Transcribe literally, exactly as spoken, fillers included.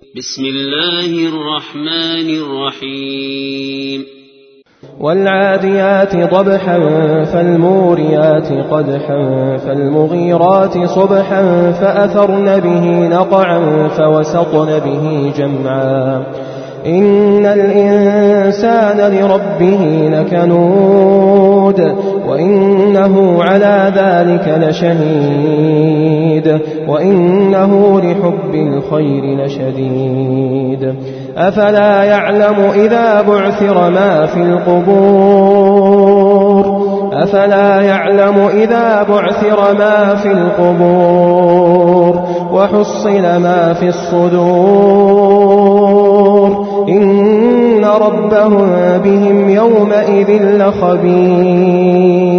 بسم الله الرحمن الرحيم والعاديات ضبحا فالموريات قدحا فالمغيرات صبحا فأثرن به نقعا فوسطن به جمعا إن الإنسان لربه لكنود وإنه على ذلك لشهيد وإنه لحب الخير لشديد أفلا يعلم إذا بعثر ما في القبور أفلا يعلم إذا بعثر ما في القبور وحصل ما في الصدور إن ربهم بهم يومئذ لخبير